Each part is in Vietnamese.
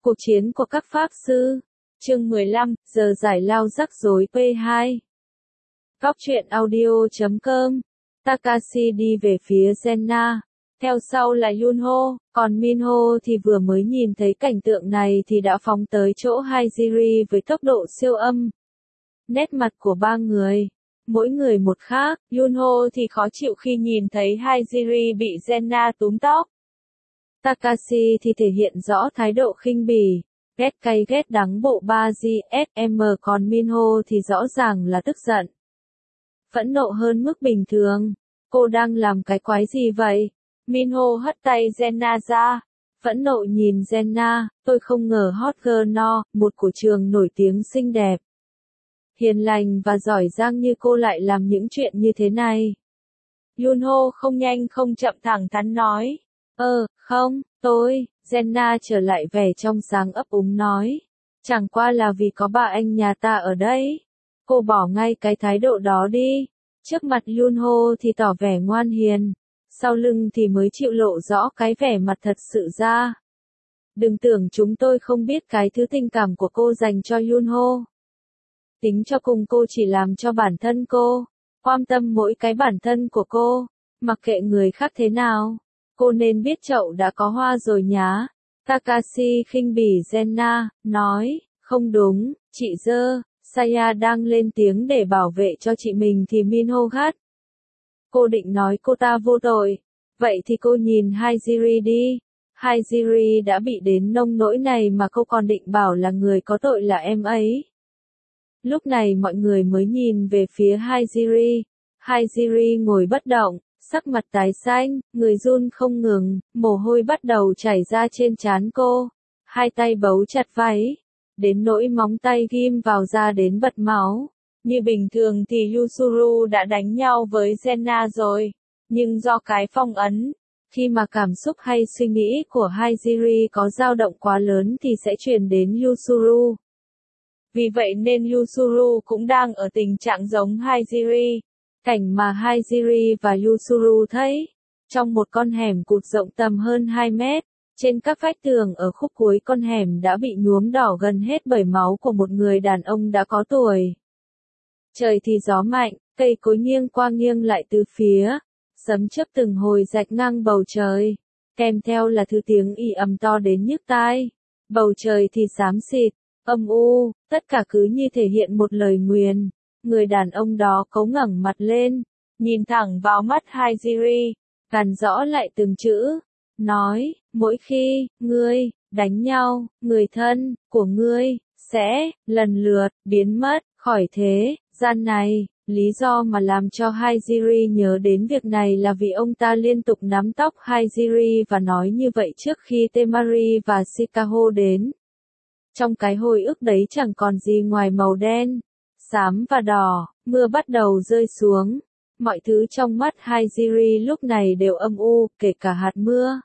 Cuộc chiến của các pháp sư. Chương 15, giờ giải lao rắc rối P2. Góc truyện audio.com. Takashi đi về phía Senna. Theo sau là Yunho, còn Minho thì vừa mới nhìn thấy cảnh tượng này thì đã phóng tới chỗ Haijiri với tốc độ siêu âm. Nét mặt của ba người, mỗi người một khác. Yunho thì khó chịu khi nhìn thấy Haijiri bị Senna túm tóc. Takashi thì thể hiện rõ thái độ khinh bỉ, ghét cay ghét đắng bộ ba GSM, còn Minho thì rõ ràng là tức giận. Phẫn nộ hơn mức bình thường. Cô đang làm cái quái gì vậy? Minho hất tay Senna ra. Phẫn nộ nhìn Senna, tôi không ngờ hot girl no, một của trường nổi tiếng xinh đẹp, hiền lành và giỏi giang như cô lại làm những chuyện như thế này. Yunho không nhanh không chậm thẳng thắn nói. Không, Senna trở lại vẻ trong sáng ấp úng nói. Chẳng qua là vì có bà anh nhà ta ở đây. Cô bỏ ngay cái thái độ đó đi. Trước mặt Yunho thì tỏ vẻ ngoan hiền, sau lưng thì mới chịu lộ rõ cái vẻ mặt thật sự ra. Đừng tưởng chúng tôi không biết cái thứ tình cảm của cô dành cho Yunho. Tính cho cùng cô chỉ làm cho bản thân cô, quan tâm mỗi cái bản thân của cô, mặc kệ người khác thế nào. Cô nên biết chậu đã có hoa rồi nhá. Takashi khinh bỉ Senna, nói, không đúng, chị dơ. Saya đang lên tiếng để bảo vệ cho chị mình thì Minho gắt. Cô định nói cô ta vô tội. Vậy thì cô nhìn Haijiri đi. Haijiri đã bị đến nông nỗi này mà cô còn định bảo là người có tội là em ấy. Lúc này mọi người mới nhìn về phía Haijiri. Haijiri ngồi bất động, sắc mặt tái xanh, người run không ngừng, mồ hôi bắt đầu chảy ra trên trán cô. Hai tay bấu chặt váy, đến nỗi móng tay ghim vào da đến bật máu. Như bình thường thì Yuzuru đã đánh nhau với Senna rồi, nhưng do cái phong ấn, khi mà cảm xúc hay suy nghĩ của Haijiri có dao động quá lớn thì sẽ truyền đến Yuzuru. Vì vậy nên Yuzuru cũng đang ở tình trạng giống Haijiri. Cảnh mà Haijiri và Yuzuru thấy, trong một con hẻm cụt rộng tầm hơn 2 mét, trên các vách tường ở khúc cuối con hẻm đã bị nhuốm đỏ gần hết bởi máu của một người đàn ông đã có tuổi. Trời thì gió mạnh, cây cối nghiêng qua nghiêng lại từ phía, sấm chớp từng hồi rạch ngang bầu trời, kèm theo là thứ tiếng ì ầm to đến nhức tai. Bầu trời thì xám xịt, âm u, tất cả cứ như thể hiện một lời nguyền. Người đàn ông đó cố ngẩng mặt lên, nhìn thẳng vào mắt Haijiri, gằn rõ lại từng chữ, nói, mỗi khi ngươi đánh nhau, người thân của ngươi sẽ lần lượt biến mất khỏi thế gian này. Lý do mà làm cho Haijiri nhớ đến việc này là vì ông ta liên tục nắm tóc Haijiri và nói như vậy trước khi Temari và Shikaho đến. Trong cái hồi ức đấy chẳng còn gì ngoài màu đen, xám và đỏ. Mưa bắt đầu rơi xuống. Mọi thứ trong mắt Haijiri lúc này đều âm u, kể cả hạt mưa.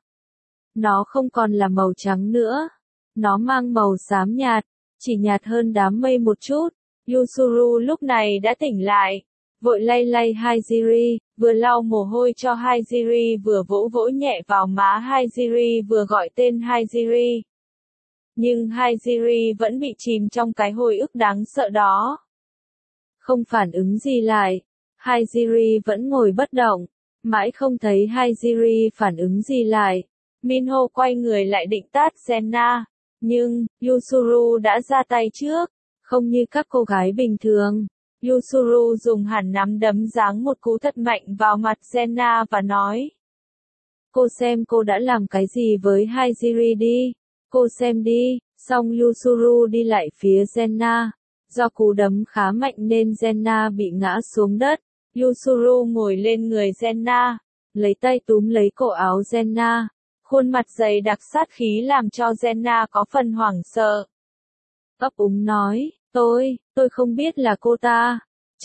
Nó không còn là màu trắng nữa. Nó mang màu xám nhạt, chỉ nhạt hơn đám mây một chút. Yuzuru lúc này đã tỉnh lại, vội lay lay Haijiri, vừa lau mồ hôi cho Haijiri vừa vỗ vỗ nhẹ vào má Haijiri vừa gọi tên Haijiri. Nhưng Haijiri vẫn bị chìm trong cái hồi ức đáng sợ đó. Không phản ứng gì lại. Haijiri vẫn ngồi bất động, mãi không thấy Haijiri phản ứng gì lại. Minho quay người lại định tát Senna, nhưng Yuzuru đã ra tay trước. Không như các cô gái bình thường, Yuzuru dùng hẳn nắm đấm giáng một cú thật mạnh vào mặt Senna và nói. Cô xem cô đã làm cái gì với Haijiri đi. Cô xem đi. Xong Yuzuru đi lại phía Senna. Do cú đấm khá mạnh nên Senna bị ngã xuống đất. Yuzuru ngồi lên người Senna, lấy tay túm lấy cổ áo Senna. Khuôn mặt dày đặc sát khí làm cho Senna có phần hoảng sợ. Ấp úng nói, tôi không biết là cô ta.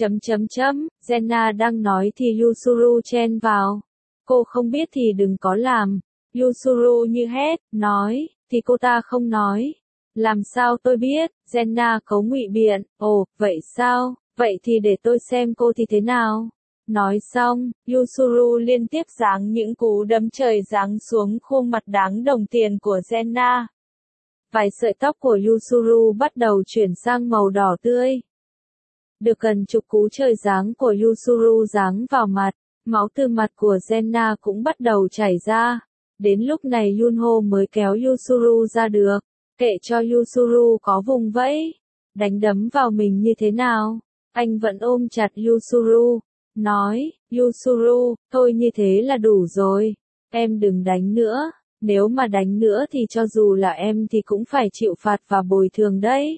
Senna đang nói thì Yuzuru chen vào. Cô không biết thì đừng có làm. Yuzuru như hét, nói, thì cô ta không nói. Làm sao tôi biết? Senna cấu ngụy biện, ồ, vậy sao? Vậy thì để tôi xem cô thì thế nào? Nói xong, Yuzuru liên tiếp giáng những cú đấm trời giáng xuống khuôn mặt đáng đồng tiền của Senna. Vài sợi tóc của Yuzuru bắt đầu chuyển sang màu đỏ tươi. Được gần chục cú trời giáng của Yuzuru giáng vào mặt, máu từ mặt của Senna cũng bắt đầu chảy ra. Đến lúc này Yunho mới kéo Yuzuru ra được, kệ cho Yuzuru có vùng vẫy, đánh đấm vào mình như thế nào. Anh vẫn ôm chặt Yuzuru, nói, Yuzuru, thôi như thế là đủ rồi, em đừng đánh nữa, nếu mà đánh nữa thì cho dù là em thì cũng phải chịu phạt và bồi thường đấy.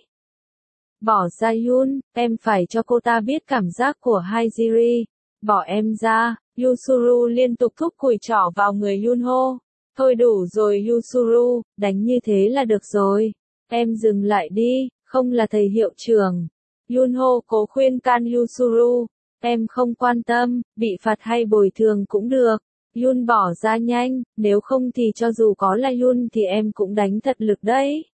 Bỏ ra Yun, em phải cho cô ta biết cảm giác của Haijiri, bỏ em ra. Yuzuru liên tục thúc cùi trỏ vào người Yunho. Thôi đủ rồi Yuzuru, đánh như thế là được rồi. Em dừng lại đi, không là thầy hiệu trưởng. Yunho cố khuyên can Yuzuru. Em không quan tâm, bị phạt hay bồi thường cũng được. Yun bỏ ra nhanh, nếu không thì cho dù có là Yun thì em cũng đánh thật lực đấy.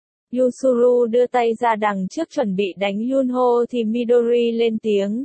Yuzuru đưa tay ra đằng trước chuẩn bị đánh Yunho thì Midori lên tiếng.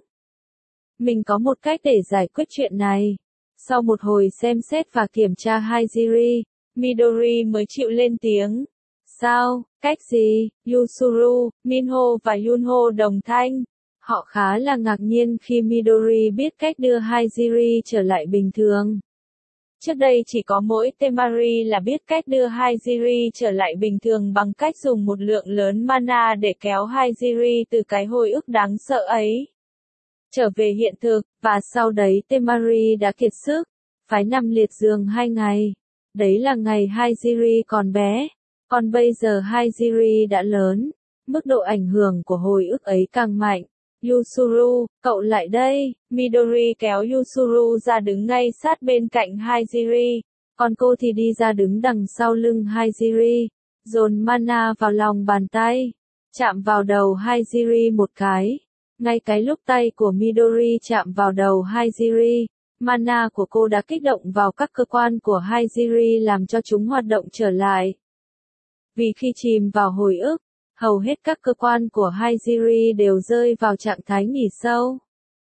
Mình có một cách để giải quyết chuyện này. Sau một hồi xem xét và kiểm tra Haijiri, Midori mới chịu lên tiếng. Sao, cách gì? Yuzuru, Minho và Yunho đồng thanh. Họ khá là ngạc nhiên khi Midori biết cách đưa Haijiri trở lại bình thường. Trước đây chỉ có mỗi Temari là biết cách đưa Haijiri trở lại bình thường bằng cách dùng một lượng lớn mana để kéo Haijiri từ cái hồi ức đáng sợ ấy trở về hiện thực, và sau đấy Temari đã kiệt sức, phải nằm liệt giường 2 ngày. Đấy là ngày Haijiri còn bé, còn bây giờ Haijiri đã lớn, mức độ ảnh hưởng của hồi ức ấy càng mạnh. Yuzuru, cậu lại đây. Midori kéo Yuzuru ra đứng ngay sát bên cạnh Haijiri, còn cô thì đi ra đứng đằng sau lưng Haijiri, dồn mana vào lòng bàn tay, chạm vào đầu Haijiri một cái. Ngay cái lúc tay của Midori chạm vào đầu Haijiri, mana của cô đã kích động vào các cơ quan của Haijiri làm cho chúng hoạt động trở lại. Vì khi chìm vào hồi ức, hầu hết các cơ quan của Haijiri đều rơi vào trạng thái nghỉ sâu.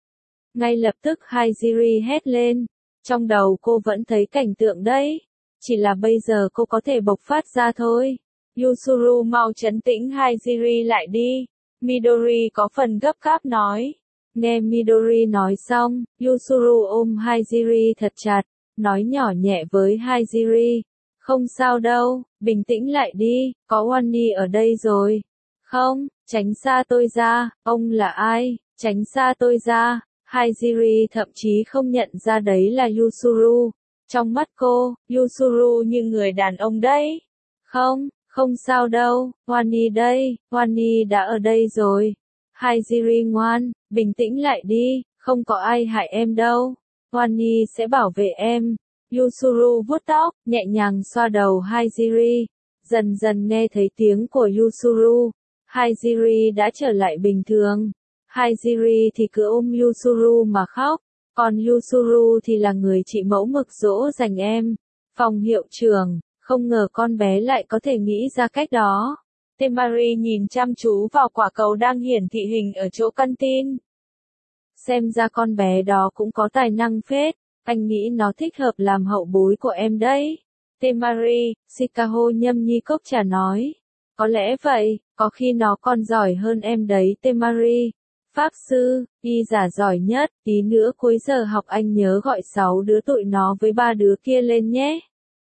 Ngay lập tức Haijiri hét lên, trong đầu cô vẫn thấy cảnh tượng đấy, chỉ là bây giờ cô có thể bộc phát ra thôi. Yuzuru mau trấn tĩnh Haijiri lại đi. Midori có phần gấp gáp nói. Nghe Midori nói xong, Yuzuru ôm Haijiri thật chặt, nói nhỏ nhẹ với Haijiri. Không sao đâu, bình tĩnh lại đi, có Wani ở đây rồi. Không, tránh xa tôi ra, ông là ai, tránh xa tôi ra. Haijiri thậm chí không nhận ra đấy là Yuzuru. Trong mắt cô, Yuzuru như người đàn ông đấy. Không sao đâu, Wani đây, Wani đã ở đây rồi. Haijiri ngoan, bình tĩnh lại đi, không có ai hại em đâu. Wani sẽ bảo vệ em. Yuzuru vuốt tóc, nhẹ nhàng xoa đầu Haijiri. Dần dần nghe thấy tiếng của Yuzuru. Haijiri đã trở lại bình thường. Haijiri thì cứ ôm Yuzuru mà khóc. Còn Yuzuru thì là người chị mẫu mực dỗ dành em. Phòng hiệu trưởng, không ngờ con bé lại có thể nghĩ ra cách đó. Temari nhìn chăm chú vào quả cầu đang hiển thị hình ở chỗ căn tin. Xem ra con bé đó cũng có tài năng phết, anh nghĩ nó thích hợp làm hậu bối của em đấy. Temari, Shikaho nhâm nhi cốc trà nói. Có lẽ vậy, có khi nó còn giỏi hơn em đấy Temari. Pháp sư, y giả giỏi nhất, tí nữa cuối giờ học anh nhớ gọi 6 đứa tụi nó với 3 đứa kia lên nhé.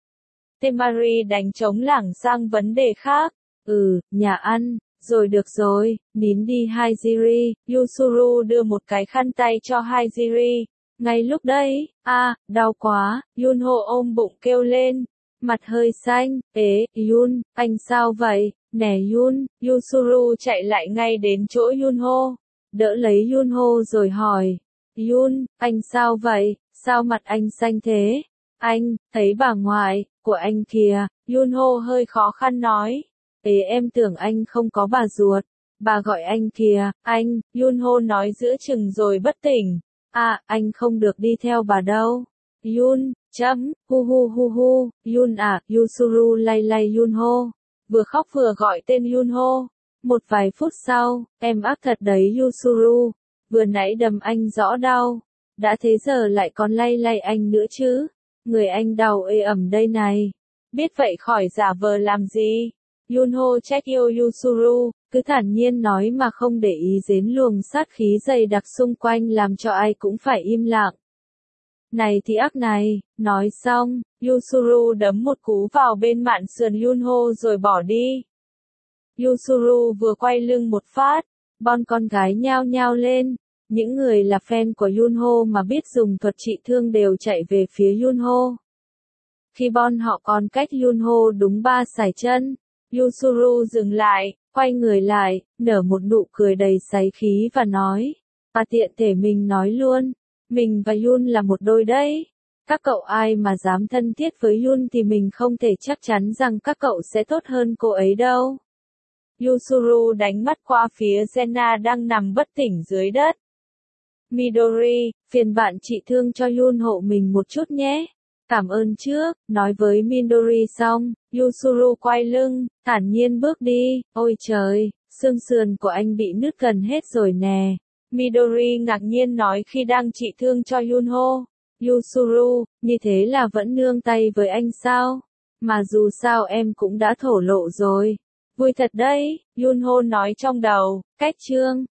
Temari đánh trống lảng sang vấn đề khác. Nhà ăn, rồi được rồi, nín đi Haijiri. Yuzuru đưa một cái khăn tay cho Haijiri. Ngay lúc đấy, đau quá, Yunho ôm bụng kêu lên, mặt hơi xanh. Yun, anh sao vậy? Nè Yun, Yuzuru chạy lại ngay đến chỗ Yunho, đỡ lấy Yunho rồi hỏi. Yun, anh sao vậy? Sao mặt anh xanh thế? Anh, thấy bà ngoại của anh kìa. Yunho hơi khó khăn nói. Em tưởng anh không có bà ruột. Bà gọi anh kìa, anh, Yunho nói giữa chừng rồi bất tỉnh. Anh không được đi theo bà đâu. Yun, hu, Yun Yuzuru lay lay Yunho, vừa khóc vừa gọi tên Yunho. Một vài phút sau, em ác thật đấy Yuzuru, vừa nãy đầm anh rõ đau, đã thế giờ lại còn lay lay anh nữa chứ, người anh đau ê ẩm đây này. Biết vậy khỏi giả vờ làm gì. Yunho trách yêu Yusuru, cứ thản nhiên nói mà không để ý đến luồng sát khí dày đặc xung quanh làm cho ai cũng phải im lặng. Này thì ác này, nói xong, Yusuru đấm một cú vào bên mạn sườn Yunho rồi bỏ đi. Yusuru vừa quay lưng một phát, bọn con gái nhao nhao lên. Những người là fan của Yunho mà biết dùng thuật trị thương đều chạy về phía Yunho. Khi bọn họ còn cách Yunho đúng 3 sải chân, Yusuru dừng lại, quay người lại, nở một nụ cười đầy sáy khí và nói, và tiện thể mình nói luôn, mình và Yun là một đôi đấy. Các cậu ai mà dám thân thiết với Yun thì mình không thể chắc chắn rằng các cậu sẽ tốt hơn cô ấy đâu. Yusuru đánh mắt qua phía Senna đang nằm bất tỉnh dưới đất. Midori, phiền bạn trị thương cho Yun hộ mình một chút nhé. Cảm ơn trước, nói với Midori xong, Yusuru quay lưng, thản nhiên bước đi. Ôi trời, xương sườn của anh bị nứt gần hết rồi nè. Midori ngạc nhiên nói khi đang trị thương cho Yunho. Yusuru, như thế là vẫn nương tay với anh sao? Mà dù sao em cũng đã thổ lộ rồi. Vui thật đấy, Yunho nói trong đầu, cách chương.